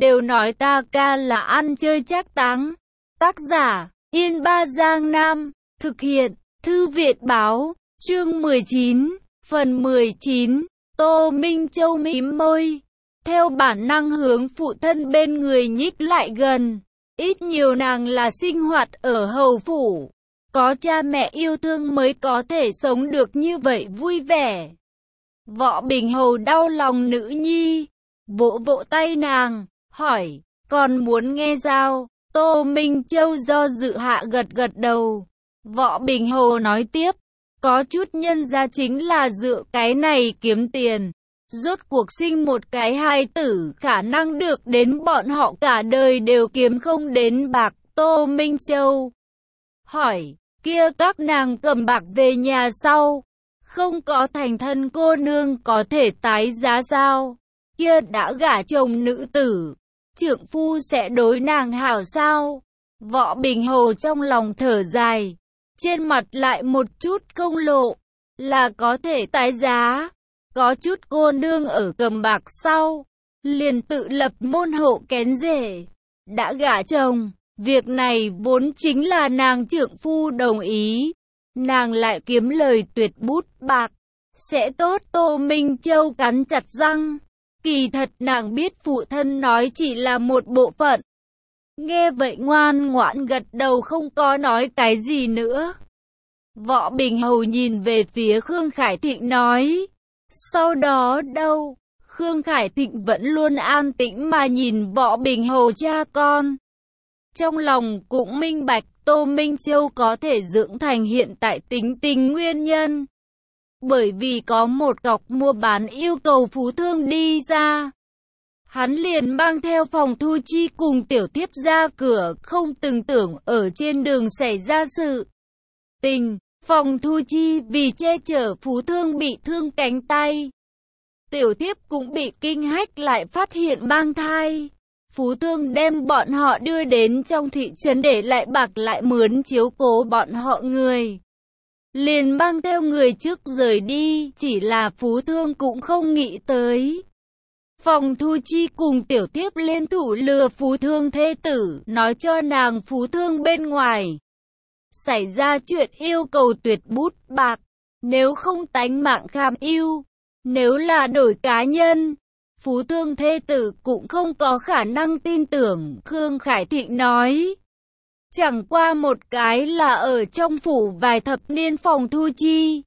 đều nói ta ca là ăn chơi trác táng. Tác giả, Yên Ba Giang Nam, thực hiện, Thư viện báo, chương 19, phần 19, Tô Minh Châu mím môi, theo bản năng hướng phụ thân bên người nhích lại gần. Ít nhiều nàng là sinh hoạt ở hầu phủ, có cha mẹ yêu thương mới có thể sống được như vậy vui vẻ. Võ Bình Hầu đau lòng nữ nhi, vỗ vỗ tay nàng, hỏi, còn muốn nghe sao? Tô Minh Châu do dự hạ gật gật đầu. Võ Bình Hầu nói tiếp, có chút nhân gia chính là dựa cái này kiếm tiền. Rốt cuộc sinh một cái hài tử, khả năng được đến bọn họ cả đời đều kiếm không đến bạc. Tô Minh Châu hỏi, kia các nàng cầm bạc về nhà sau, không có thành thân cô nương có thể tái giá sao? Kia đã gả chồng nữ tử, trượng phu sẽ đối nàng hảo sao? Võ Bình Hầu trong lòng thở dài, trên mặt lại một chút công lộ, là có thể tái giá. Có chút cô nương ở cầm bạc sau, liền tự lập môn hộ kén rể, đã gả chồng. Việc này vốn chính là nàng trượng phu đồng ý, nàng lại kiếm lời tuyệt bút bạc, sẽ tốt. Tô Minh Châu cắn chặt răng, kỳ thật nàng biết phụ thân nói chỉ là một bộ phận. Nghe vậy ngoan ngoãn gật đầu, không có nói cái gì nữa. Võ Bình Hầu nhìn về phía Khương Khải Thịnh nói, sau đó đâu? Khương Khải Thịnh vẫn luôn an tĩnh mà nhìn Võ Bình Hầu cha con. Trong lòng cũng minh bạch Tô Minh Châu có thể dưỡng thành hiện tại tính tình nguyên nhân. Bởi vì có một cọc mua bán yêu cầu phú thương đi ra. Hắn liền mang theo Phòng Thu Chi cùng tiểu thiếp ra cửa, không từng tưởng ở trên đường xảy ra sự tình. Phòng Thu Chi vì che chở phú thương bị thương cánh tay. Tiểu thiếp cũng bị kinh hách lại phát hiện mang thai. Phú thương đem bọn họ đưa đến trong thị trấn để lại bạc lại mướn chiếu cố bọn họ người. Liền mang theo người trước rời đi, chỉ là phú thương cũng không nghĩ tới. Phòng Thu Chi cùng tiểu thiếp liên thủ lừa phú thương thê tử, nói cho nàng phú thương bên ngoài xảy ra chuyện yêu cầu tuyệt bút bạc, nếu không tánh mạng kham ưu. Nếu là đổi cá nhân, phú thương thê tử cũng không có khả năng tin tưởng. Khương Khải Thịnh nói, chẳng qua một cái là ở trong phủ vài thập niên Phòng Thu Chi,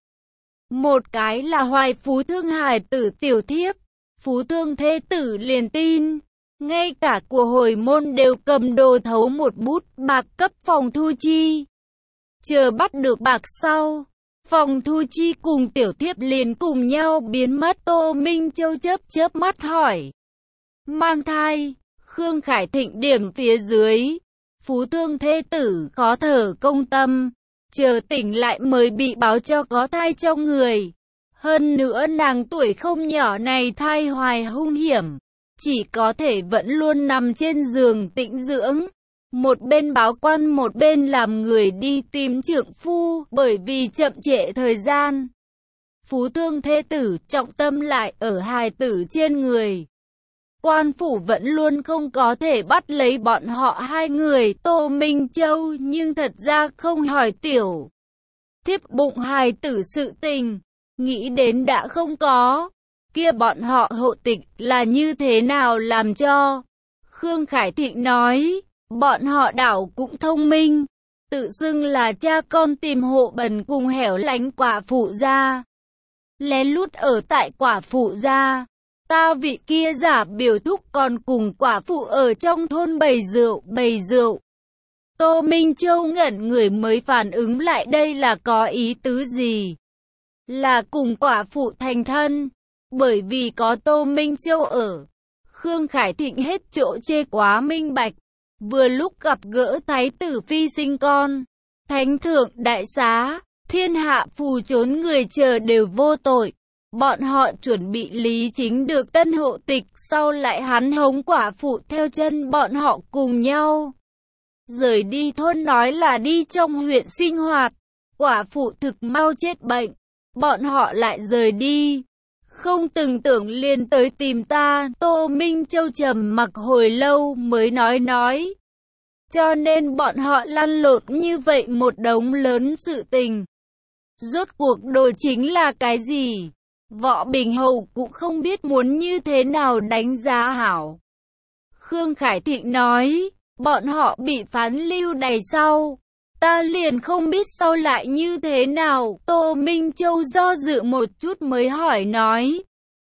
một cái là hoài phú thương hài tử tiểu thiếp. Phú thương thê tử liền tin, ngay cả của hồi môn đều cầm đồ thấu một bút bạc cấp Phòng Thu Chi. Chờ bắt được bạc sau, Phòng Thu Chi cùng tiểu thiếp liền cùng nhau biến mất. Tô Minh Châu chớp mắt hỏi, mang thai? Khương Khải Thịnh điểm phía dưới, phú thương thê tử khó thở công tâm, chờ tỉnh lại mới bị báo cho có thai trong người. Hơn nữa nàng tuổi không nhỏ này thai hoài hung hiểm, chỉ có thể vẫn luôn nằm trên giường tĩnh dưỡng. Một bên báo quan một bên làm người đi tìm trượng phu, bởi vì chậm trễ thời gian. Phú thương thê tử trọng tâm lại ở hài tử trên người. Quan phủ vẫn luôn không có thể bắt lấy bọn họ hai người. Tô Minh Châu nhưng thật ra không hỏi tiểu thiếp bụng hài tử sự tình, nghĩ đến đã không có, kia bọn họ hộ tịch là như thế nào làm cho? Khương Khải Thịnh nói, bọn họ đảo cũng thông minh, tự xưng là cha con tìm hộ bần cùng hẻo lánh quả phụ gia, lén lút ở tại quả phụ gia. Ta vị kia giả biểu thúc còn cùng quả phụ ở trong thôn bày rượu. Tô Minh Châu ngẩn người mới phản ứng lại đây là có ý tứ gì. Là cùng quả phụ thành thân, bởi vì có Tô Minh Châu ở. Khương Khải Thịnh hết chỗ chê quá minh bạch, vừa lúc gặp gỡ thái tử phi sinh con, thánh thượng đại xá, thiên hạ phù trốn người chờ đều vô tội. Bọn họ chuẩn bị lý chính được tân hộ tịch, sau lại hắn hống quả phụ theo chân bọn họ cùng nhau rời đi thôn, nói là đi trong huyện sinh hoạt. Quả phụ thực mau chết bệnh, bọn họ lại rời đi. không từng tưởng liền tới tìm ta. Tô Minh Châu trầm mặc hồi lâu mới nói. Cho nên bọn họ lăn lộn như vậy một đống lớn sự tình. Rốt cuộc đồ chính là cái gì? Võ Bình Hầu cũng không biết muốn như thế nào đánh giá hảo. Khương Khải Thịnh nói, bọn họ bị phán lưu đày sau. Ta liền không biết sau lại như thế nào. Tô Minh Châu do dự một chút mới hỏi nói.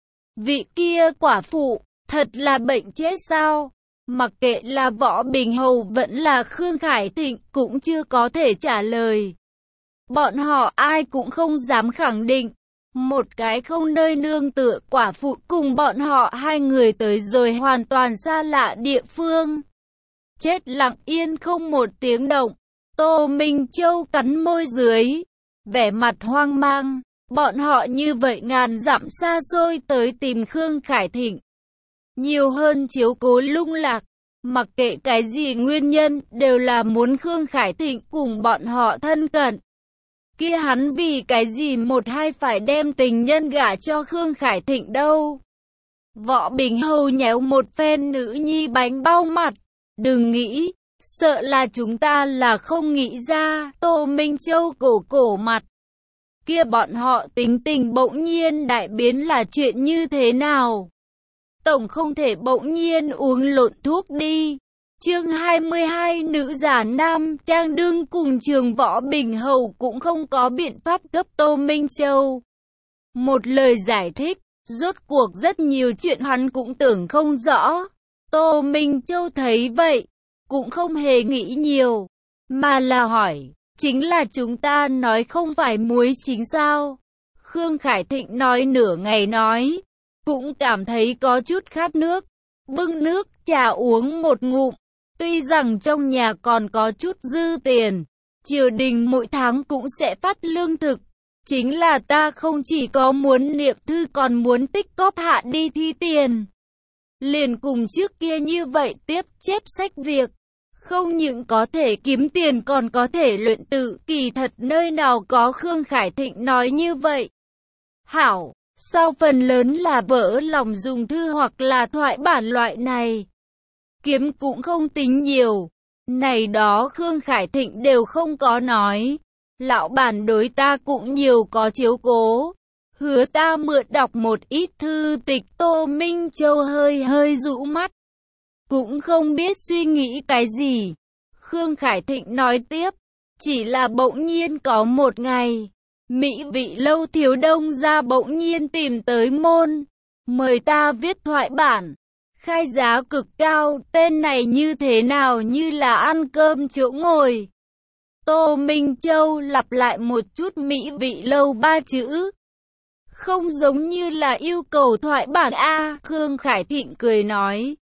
Vị kia quả phụ, thật là bệnh chết sao? Mặc kệ là Võ Bình Hầu vẫn là Khương Khải Thịnh cũng chưa có thể trả lời. Bọn họ ai cũng không dám khẳng định. Một cái không nơi nương tựa quả phụ cùng bọn họ hai người tới rồi hoàn toàn xa lạ địa phương. Chết lặng yên không một tiếng động. Tô Minh Châu cắn môi dưới, vẻ mặt hoang mang. Bọn họ như vậy ngàn dặm xa xôi tới tìm Khương Khải Thịnh. Nhiều hơn chiếu cố Lung Lạc. Mặc kệ cái gì nguyên nhân đều là muốn Khương Khải Thịnh cùng bọn họ thân cận. Kia hắn vì cái gì một hai phải đem tình nhân gả cho Khương Khải Thịnh đâu. Võ Bình Hầu nhéo một phen nữ nhi bánh bao mặt. Đừng nghĩ, sợ là chúng ta là không nghĩ ra. Tô Minh Châu cổ mặt. Kia bọn họ tính tình bỗng nhiên đại biến là chuyện như thế nào? Tổng không thể bỗng nhiên uống lộn thuốc đi. Chương 22 nữ giả nam trang đương cùng trường. Võ Bình Hầu cũng không có biện pháp cấp Tô Minh Châu một lời giải thích. Rốt cuộc rất nhiều chuyện hắn cũng tưởng không rõ. Tô Minh Châu thấy vậy, cũng không hề nghĩ nhiều, mà là hỏi, chính là chúng ta nói không phải muối chính sao? Khương Khải Thịnh nói nửa ngày nói, cũng cảm thấy có chút khát nước, bưng nước trà uống một ngụm. Tuy rằng trong nhà còn có chút dư tiền, triều đình mỗi tháng cũng sẽ phát lương thực. Chính là ta không chỉ có muốn niệm thư còn muốn tích cóp hạ đi thi tiền. Liền cùng trước kia như vậy tiếp chép sách việc. Không những có thể kiếm tiền còn có thể luyện tự. Kỳ thật nơi nào có Khương Khải Thịnh nói như vậy. Hảo, sau phần lớn là vỡ lòng dùng thư hoặc là thoại bản loại này. Kiếm cũng không tính nhiều. Này đó Khương Khải Thịnh đều không có nói. Lão bản đối ta cũng nhiều có chiếu cố. Hứa ta mượn đọc một ít thư tịch. Tô Minh Châu hơi rũ mắt. Cũng không biết suy nghĩ cái gì. Khương Khải Thịnh nói tiếp. Chỉ là bỗng nhiên có một ngày. Mỹ vị lâu thiếu đông ra bỗng nhiên tìm tới môn. Mời ta viết thoại bản. Khai giá cực cao. Tên này như thế nào như là ăn cơm chỗ ngồi. Tô Minh Châu lặp lại một chút Mỹ vị lâu ba chữ. Không giống như là yêu cầu thoại bản A. Khương Khải Thịnh cười nói.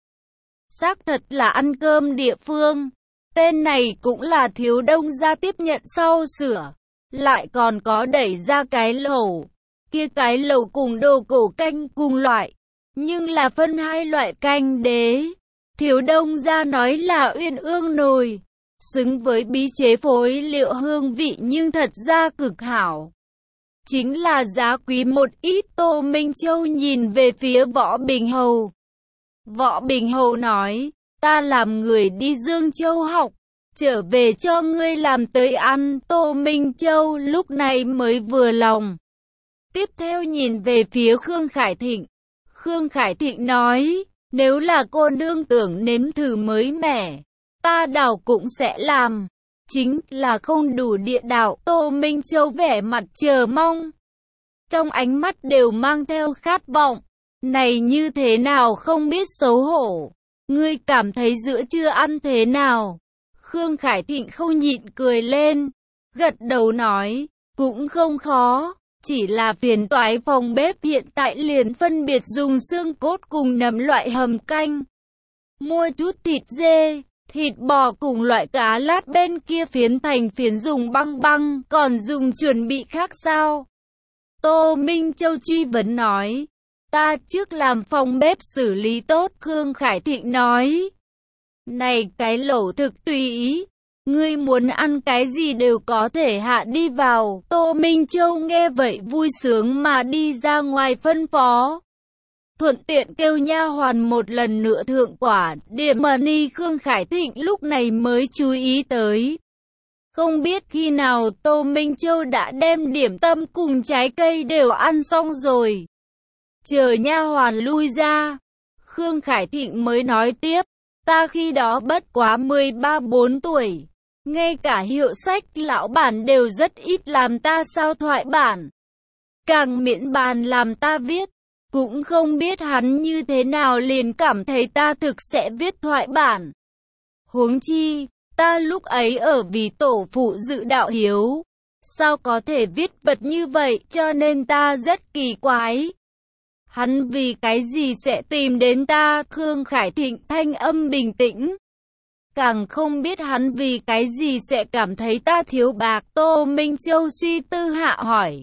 Xác thật là ăn cơm địa phương. Tên này cũng là thiếu đông gia tiếp nhận sau sửa. Lại còn có đẩy ra cái lẩu. Kia cái lẩu cùng đồ cổ canh cùng loại. Nhưng là phân hai loại canh đế. Thiếu đông gia nói là uyên ương nồi. Xứng với bí chế phối liệu hương vị nhưng thật ra cực hảo. Chính là giá quý một ít. Tô Minh Châu nhìn về phía Võ Bình Hầu. Võ Bình Hầu nói, ta làm người đi Dương Châu học, trở về cho ngươi làm tới ăn. Tô Minh Châu lúc này mới vừa lòng. Tiếp theo nhìn về phía Khương Khải Thịnh. Khương Khải Thịnh nói, nếu là cô nương tưởng nếm thử mới mẻ, ta đảo cũng sẽ làm. Chính là không đủ địa đạo. Tô Minh Châu vẻ mặt chờ mong. Trong ánh mắt đều mang theo khát vọng. Này như thế nào không biết xấu hổ. Ngươi cảm thấy giữa trưa ăn thế nào? Khương Khải Thịnh không nhịn cười lên. Gật đầu nói, cũng không khó. Chỉ là phiền toái phòng bếp hiện tại liền phân biệt dùng xương cốt cùng nấm loại hầm canh. Mua chút thịt dê, thịt bò cùng loại cá lát bên kia phiến thành phiến dùng băng, còn dùng chuẩn bị khác sao? Tô Minh Châu truy vấn nói, ta trước làm phòng bếp xử lý tốt. Khương Khải Thịnh nói, này cái lẩu thực tùy ý, Ngươi muốn ăn cái gì đều có thể hạ đi vào. Tô Minh Châu nghe vậy vui sướng mà đi ra ngoài phân phó. Thuận tiện kêu nha hoàn một lần nữa thượng quả. Điểm money Khương Khải Thịnh lúc này mới chú ý tới. Không biết khi nào Tô Minh Châu đã đem điểm tâm cùng trái cây đều ăn xong rồi. Chờ nha hoàn lui ra, Khương Khải Thịnh mới nói tiếp, ta khi đó bất quá 13-14 tuổi. Ngay cả hiệu sách lão bản đều rất ít làm ta sao thoại bản. Càng miễn bàn làm ta viết. Cũng không biết hắn như thế nào liền cảm thấy ta thực sẽ viết thoại bản. Huống chi, ta lúc ấy ở vì tổ phụ dự đạo hiếu. Sao có thể viết vật như vậy cho nên ta rất kỳ quái. Hắn vì cái gì sẽ tìm đến ta? Khương Khải Thịnh thanh âm bình tĩnh. Càng không biết hắn vì cái gì sẽ cảm thấy ta thiếu bạc. Tô Minh Châu suy tư hạ hỏi.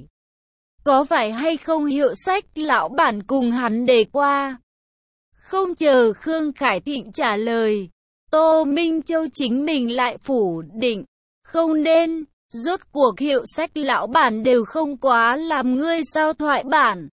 Có phải hay không hiệu sách lão bản cùng hắn đề qua? Không chờ Khương Khải Thịnh trả lời. Tô Minh Châu chính mình lại phủ định. Không nên, rốt cuộc hiệu sách lão bản đều không quá làm ngươi sao thoại bản.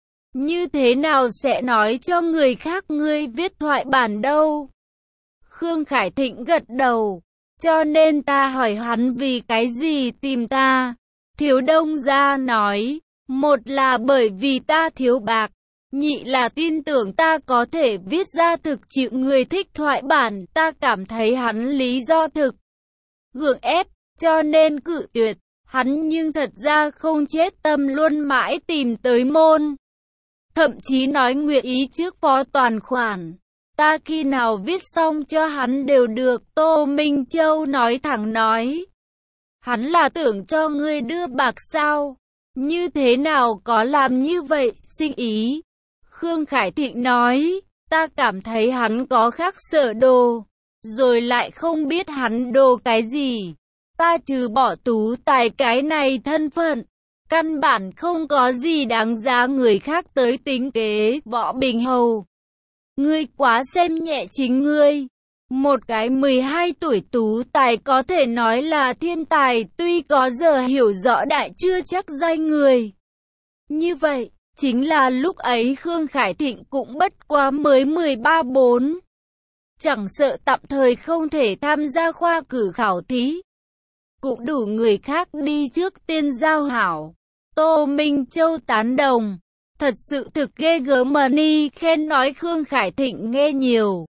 Như thế nào sẽ nói cho người khác ngươi viết thoại bản đâu? Khương Khải Thịnh gật đầu. Cho nên ta hỏi hắn vì cái gì tìm ta. Thiếu Đông gia nói. Một là bởi vì ta thiếu bạc. Nhị là tin tưởng ta có thể viết ra thực chịu người thích thoại bản. Ta cảm thấy hắn lý do thực gượng ép. Cho nên cự tuyệt. Hắn nhưng thật ra không chết tâm luôn mãi tìm tới môn. Thậm chí nói nguyện ý trước phó toàn khoản. Ta khi nào viết xong cho hắn đều được. Tô Minh Châu nói thẳng nói. Hắn là tưởng cho ngươi đưa bạc sao? Như thế nào có làm như vậy, sinh ý? Khương Khải Thịnh nói. Ta cảm thấy hắn có khác sở đồ. Rồi lại không biết hắn đồ cái gì. Ta trừ bỏ tú tài cái này thân phận. Căn bản không có gì đáng giá người khác tới tính kế. Võ Bình Hầu. Ngươi quá xem nhẹ chính ngươi. Một cái 12 tuổi tú tài có thể nói là thiên tài, tuy có giờ hiểu rõ đại chưa chắc danh người. Như vậy, chính là lúc ấy Khương Khải Thịnh cũng bất quá mới 13-14. Chẳng sợ tạm thời không thể tham gia khoa cử khảo thí. Cũng đủ người khác đi trước tiên giao hảo. Tô Minh Châu tán đồng. Thật sự thực ghê gớm money khen nói Khương Khải Thịnh nghe nhiều.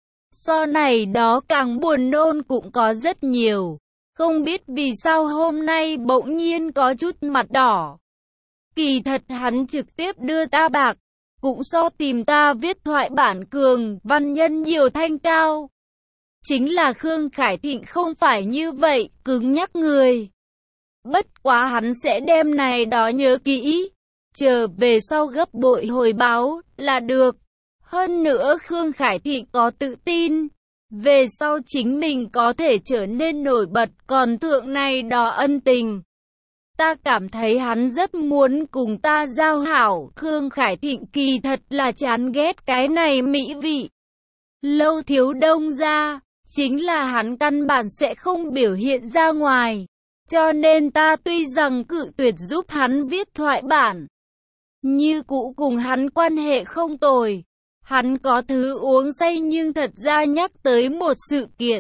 So này đó càng buồn nôn cũng có rất nhiều. Không biết vì sao hôm nay bỗng nhiên có chút mặt đỏ. Kỳ thật hắn trực tiếp đưa ta bạc. Cũng so tìm ta viết thoại bản cường, văn nhân nhiều thanh cao. Chính là Khương Khải Thịnh không phải như vậy, cứng nhắc người. Bất quá hắn sẽ đem này đó nhớ kỹ. Chờ về sau gấp bội hồi báo là được. Hơn nữa Khương Khải Thịnh có tự tin. Về sau chính mình có thể trở nên nổi bật. Còn thượng này đó ân tình. Ta cảm thấy hắn rất muốn cùng ta giao hảo. Khương Khải Thịnh kỳ thật là chán ghét cái này mỹ vị. Lâu Thiếu Đông ra. Chính là hắn căn bản sẽ không biểu hiện ra ngoài. Cho nên ta tuy rằng cự tuyệt giúp hắn viết thoại bản. Như cũ cùng hắn quan hệ không tồi. Hắn có thứ uống say nhưng thật ra nhắc tới một sự kiện.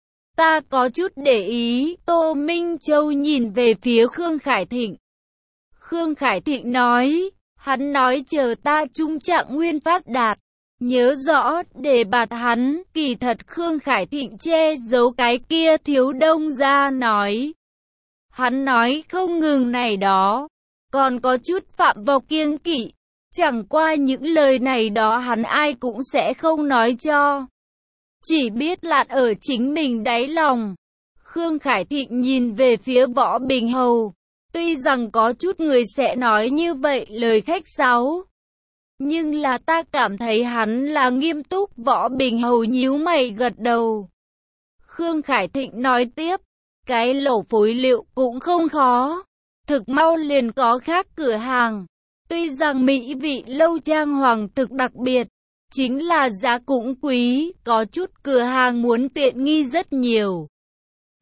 Ta có chút để ý. Tô Minh Châu nhìn về phía Khương Khải Thịnh. Khương Khải Thịnh nói. Hắn nói chờ ta trung trạng nguyên phát đạt. Nhớ rõ để bạt hắn. Kỳ thật Khương Khải Thịnh che giấu cái kia Thiếu Đông ra nói. Hắn nói không ngừng này đó. Còn có chút phạm vào kiêng kỵ. Chẳng qua những lời này đó hắn ai cũng sẽ không nói cho. Chỉ biết lạn ở chính mình đáy lòng. Khương Khải Thịnh nhìn về phía Võ Bình Hầu. Tuy rằng có chút người sẽ nói như vậy lời khách sáo. Nhưng là ta cảm thấy hắn là nghiêm túc. Võ Bình Hầu nhíu mày gật đầu. Khương Khải Thịnh nói tiếp. Cái lẩu phối liệu cũng không khó. Thực mau liền có khác cửa hàng. Tuy rằng mỹ vị lâu trang hoàng thực đặc biệt. Chính là giá cũng quý. Có chút cửa hàng muốn tiện nghi rất nhiều.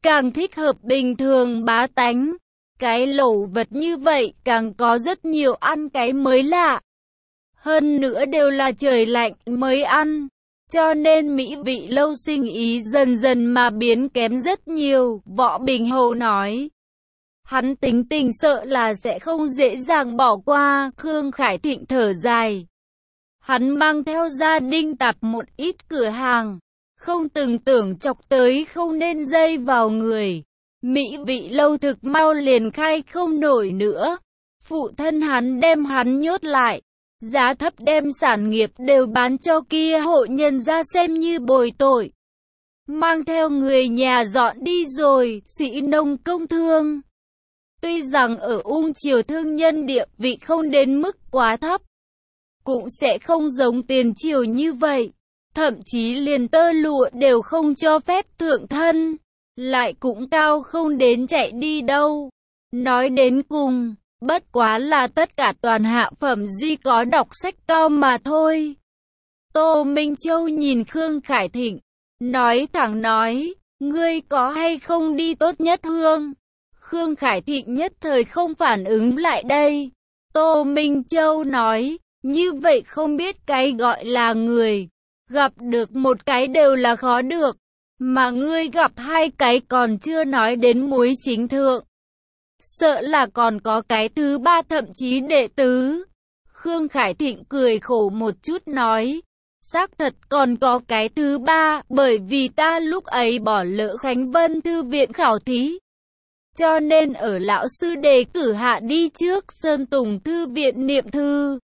càng thích hợp bình thường bá tánh. Cái lẩu vật như vậy càng có rất nhiều ăn cái mới lạ. Hơn nữa đều là trời lạnh mới ăn. Cho nên mỹ vị lâu sinh ý dần dần mà biến kém rất nhiều, Võ Bình Hầu nói. Hắn tính tình sợ là sẽ không dễ dàng bỏ qua, Khương Khải Thịnh thở dài. Hắn mang theo gia đình tạp một ít cửa hàng, không từng tưởng chọc tới không nên dây vào người. Mỹ vị lâu thực mau liền khai không nổi nữa. Phụ thân hắn đem hắn nhốt lại. Giá thấp đem sản nghiệp đều bán cho kia hộ nhân ra xem như bồi tội. Mang theo người nhà dọn đi rồi, sĩ nông công thương. Tuy rằng ở Ung Triều thương nhân địa vị không đến mức quá thấp, cũng sẽ không giống tiền triều như vậy. Thậm chí liền tơ lụa đều không cho phép thượng thân, lại cũng cao không đến chạy đi đâu. Nói đến cùng, bất quá là tất cả toàn hạ phẩm duy có đọc sách cao mà thôi. Tô Minh Châu nhìn Khương Khải Thịnh, nói thẳng nói, ngươi có hay không đi Tốt Nhất Hương? Khương Khải Thịnh nhất thời không phản ứng lại đây. Tô Minh Châu nói, như vậy không biết cái gọi là người. Gặp được một cái đều là khó được, mà ngươi gặp hai cái còn chưa nói đến muối chính thượng. Sợ là còn có cái thứ ba thậm chí đệ tứ. Khương Khải Thịnh cười khổ một chút nói, xác thật còn có cái thứ ba, bởi vì ta lúc ấy bỏ lỡ Khánh Vân Thư viện khảo thí. Cho nên ở lão sư đề cử hạ đi trước Sơn Tùng Thư viện niệm thư.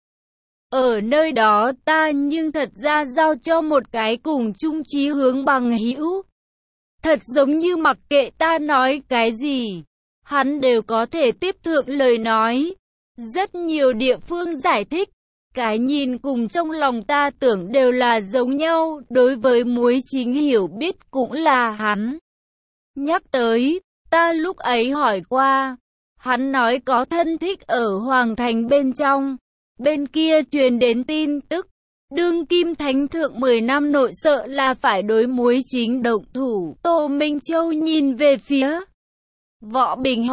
Ở nơi đó ta nhưng thật ra giao cho một cái cùng chung chí hướng bằng hữu. Thật giống như mặc kệ ta nói cái gì, hắn đều có thể tiếp thượng lời nói. Rất nhiều địa phương giải thích, cái nhìn cùng trong lòng ta tưởng đều là giống nhau, đối với muối chính hiểu biết cũng là hắn. Nhắc tới, ta lúc ấy hỏi qua, hắn nói có thân thích ở Hoàng Thành bên trong. Bên kia truyền đến tin tức, đương kim thánh thượng 10 năm nội sợ là phải đối muối chính động thủ. Tô Minh Châu nhìn về phía Võ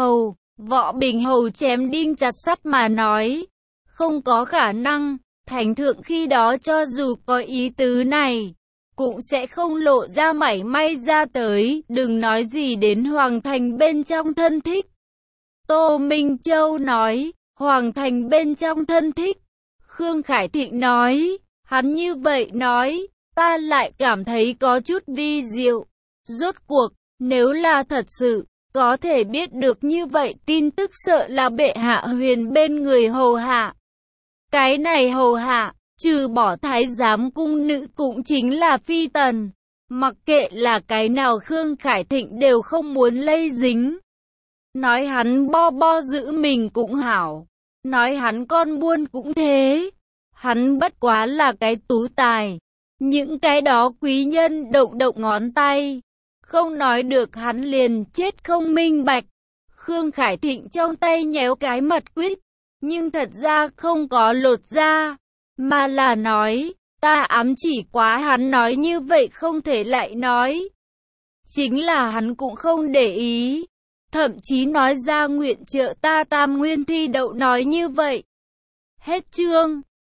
Bình Hầu chém đinh chặt sắt mà nói, không có khả năng, thánh thượng khi đó cho dù có ý tứ này, cũng sẽ không lộ ra mảy may ra tới, đừng nói gì đến Hoàng Thành bên trong thân thích. Tô Minh Châu nói, Hoàng Thành bên trong thân thích. Khương Khải Thịnh nói, hắn như vậy nói, ta lại cảm thấy có chút vi diệu. Rốt cuộc, nếu là thật sự, có thể biết được như vậy tin tức sợ là bệ hạ huyền bên người hầu hạ. Cái này hầu hạ, trừ bỏ thái giám cung nữ cũng chính là phi tần. Mặc kệ là cái nào Khương Khải Thịnh đều không muốn lây dính. Nói hắn bo giữ mình cũng hảo. Nói hắn con buôn cũng thế. Hắn bất quá là cái tú tài. Những cái đó quý nhân động ngón tay. Không nói được hắn liền chết không minh bạch. Khương Khải Thịnh trong tay nhéo cái mật quýt. Nhưng thật ra không có lột ra. Mà là nói, ta ám chỉ quá hắn nói như vậy không thể lại nói. Chính là hắn cũng không để ý. Thậm chí nói ra nguyện trợ ta tam nguyên thi đậu nói như vậy. Hết chương.